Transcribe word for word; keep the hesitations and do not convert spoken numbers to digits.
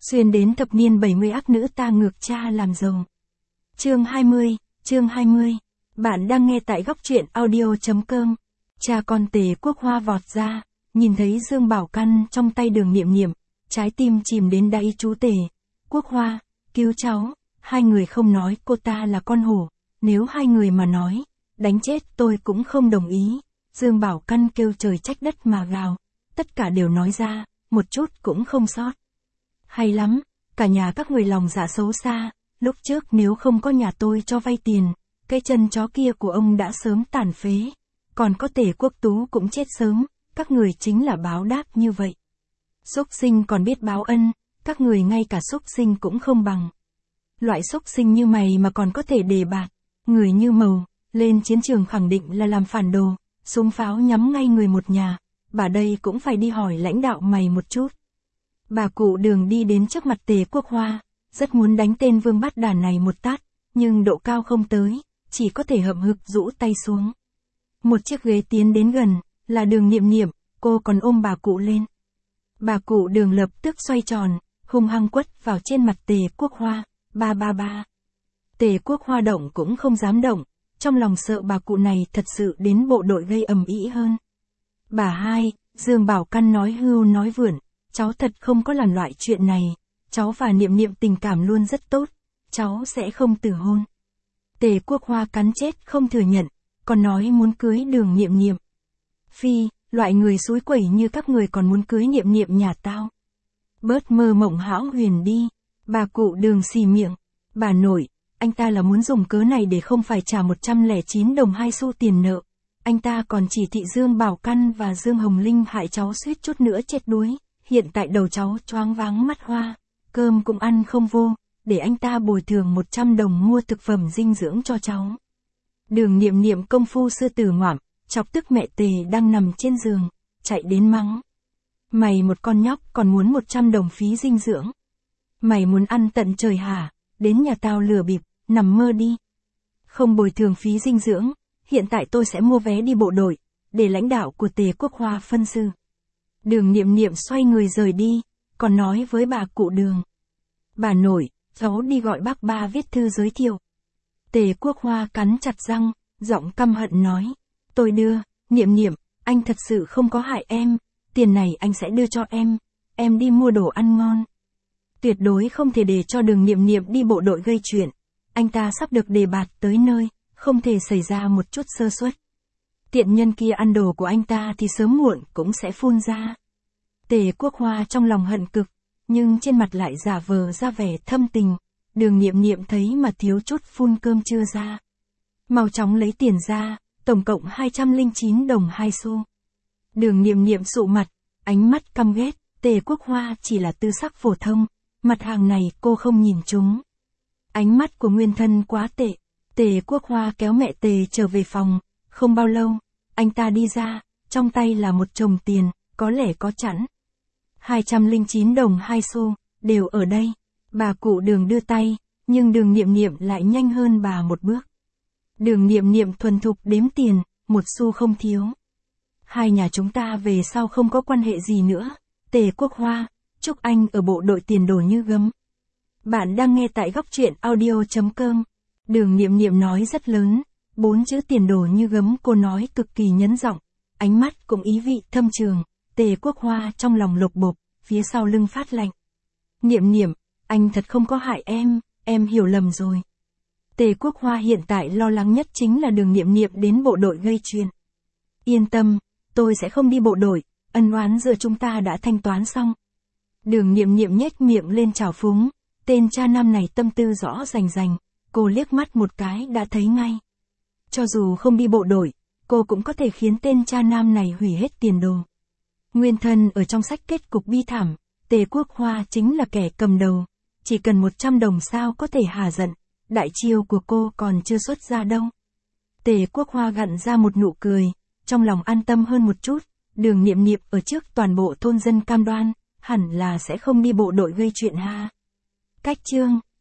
Xuyên đến thập niên bảy mươi ác nữ ta ngược cha làm giàu. Chương hai mươi, chương hai mươi. Bạn đang nghe tại góc truyện audio.com. Cha con Tề Quốc Hoa vọt ra, nhìn thấy Dương Bảo Căn trong tay Đường Niệm Niệm, trái tim chìm đến đáy. Chú Tề Quốc Hoa, cứu cháu. Hai người không nói cô ta là con hổ, nếu hai người mà nói, đánh chết tôi cũng không đồng ý. Dương Bảo Căn kêu trời trách đất mà gào, tất cả đều nói ra, một chút cũng không sót. Hay lắm, cả nhà các người lòng dạ xấu xa, lúc trước nếu không có nhà tôi cho vay tiền, cái chân chó kia của ông đã sớm tàn phế, còn có Tề Quốc Tú cũng chết sớm, các người chính là báo đáp như vậy. Súc sinh còn biết báo ân, các người ngay cả súc sinh cũng không bằng. Loại súc sinh như mày mà còn có thể đề bạt, người như Mầu, lên chiến trường khẳng định là làm phản đồ, súng pháo nhắm ngay người một nhà, bà đây cũng phải đi hỏi lãnh đạo mày một chút. Bà cụ Đường đi đến trước mặt Tề Quốc Hoa, rất muốn đánh tên vương bát đàn này một tát, nhưng độ cao không tới, chỉ có thể hậm hực rũ tay xuống. Một chiếc ghế tiến đến gần, là Đường Niệm Niệm, cô còn ôm bà cụ lên. Bà cụ Đường lập tức xoay tròn, hung hăng quất vào trên mặt Tề Quốc Hoa, ba ba ba. Tề Quốc Hoa động cũng không dám động, trong lòng sợ bà cụ này thật sự đến bộ đội gây ầm ĩ hơn. Bà hai, Dương Bảo Căn nói hưu nói vượn, cháu thật không có làm loại chuyện này, cháu và Niệm Niệm tình cảm luôn rất tốt, cháu sẽ không từ hôn. Tề Quốc Hoa cắn chết không thừa nhận, còn nói muốn cưới Đường Niệm Niệm. Phi, loại người xúi quẩy như các người còn muốn cưới Niệm Niệm nhà tao. Bớt mơ mộng hão huyền đi, bà cụ Đường xì miệng, bà nội, anh ta là muốn dùng cớ này để không phải trả một trăm lẻ chín đồng hai xu tiền nợ. Anh ta còn chỉ thị Dương Bảo Căn và Dương Hồng Linh hại cháu suýt chút nữa chết đuối, hiện tại đầu cháu choáng váng mắt hoa, cơm cũng ăn không vô, để anh ta bồi thường một trăm đồng mua thực phẩm dinh dưỡng cho cháu. Đường Niệm Niệm công phu sư tử ngoạm, chọc tức mẹ Tề đang nằm trên giường, chạy đến mắng. Mày một con nhóc còn muốn một trăm đồng phí dinh dưỡng. Mày muốn ăn tận trời hả, đến nhà tao lừa bịp, nằm mơ đi. Không bồi thường phí dinh dưỡng, hiện tại tôi sẽ mua vé đi bộ đội, để lãnh đạo của Tề Quốc Hoa phân xử. Đường Niệm Niệm xoay người rời đi, còn nói với bà cụ Đường. Bà nội, cháu đi gọi bác ba viết thư giới thiệu. Tề Quốc Hoa cắn chặt răng, giọng căm hận nói. Tôi đưa, Niệm Niệm, anh thật sự không có hại em, tiền này anh sẽ đưa cho em, em đi mua đồ ăn ngon. Tuyệt đối không thể để cho Đường Niệm Niệm đi bộ đội gây chuyện, anh ta sắp được đề bạt tới nơi, không thể xảy ra một chút sơ suất. Tiện nhân kia ăn đồ của anh ta thì sớm muộn cũng sẽ phun ra. Tề Quốc Hoa trong lòng hận cực, nhưng trên mặt lại giả vờ ra vẻ thâm tình. Đường Niệm Niệm thấy mà thiếu chút phun cơm chưa ra. Mau chóng lấy tiền ra, tổng cộng hai trăm lẻ chín đồng hai xu. Đường Niệm Niệm sụ mặt, ánh mắt căm ghét, Tề Quốc Hoa chỉ là tư sắc phổ thông, mặt hàng này cô không nhìn trúng. Ánh mắt của nguyên thân quá tệ. Tề Quốc Hoa kéo mẹ Tề trở về phòng, không bao lâu, anh ta đi ra, trong tay là một chồng tiền, có lẽ có chẵn. hai trăm lẻ chín đồng hai xu, đều ở đây. Bà cụ Đường đưa tay, nhưng Đường Niệm Niệm lại nhanh hơn bà một bước. Đường Niệm Niệm thuần thục đếm tiền, một xu không thiếu. Hai nhà chúng ta về sau không có quan hệ gì nữa. Tề Quốc Hoa, chúc anh ở bộ đội tiền đồ như gấm. Bạn đang nghe tại góc truyện audio.com. Đường Niệm Niệm nói rất lớn, bốn chữ tiền đồ như gấm cô nói cực kỳ nhấn giọng, ánh mắt cũng ý vị thâm trường. Tề Quốc Hoa trong lòng lục bộp, phía sau lưng phát lạnh. Niệm Niệm, anh thật không có hại em, em hiểu lầm rồi. Tề Quốc Hoa hiện tại lo lắng nhất chính là Đường Niệm Niệm đến bộ đội gây chuyện. Yên tâm, tôi sẽ không đi bộ đội, ân oán giữa chúng ta đã thanh toán xong. Đường Niệm Niệm nhếch miệng lên trào phúng, tên cha nam này tâm tư rõ rành rành, cô liếc mắt một cái đã thấy ngay. Cho dù không đi bộ đội, cô cũng có thể khiến tên cha nam này hủy hết tiền đồ. Nguyên thân ở trong sách kết cục bi thảm, Tề Quốc Hoa chính là kẻ cầm đầu, chỉ cần một trăm đồng sao có thể hà giận, đại chiêu của cô còn chưa xuất ra đâu. Tề Quốc Hoa gặn ra một nụ cười, trong lòng an tâm hơn một chút, Đường Niệm Niệm ở trước toàn bộ thôn dân cam đoan, hẳn là sẽ không đi bộ đội gây chuyện ha. Cách chương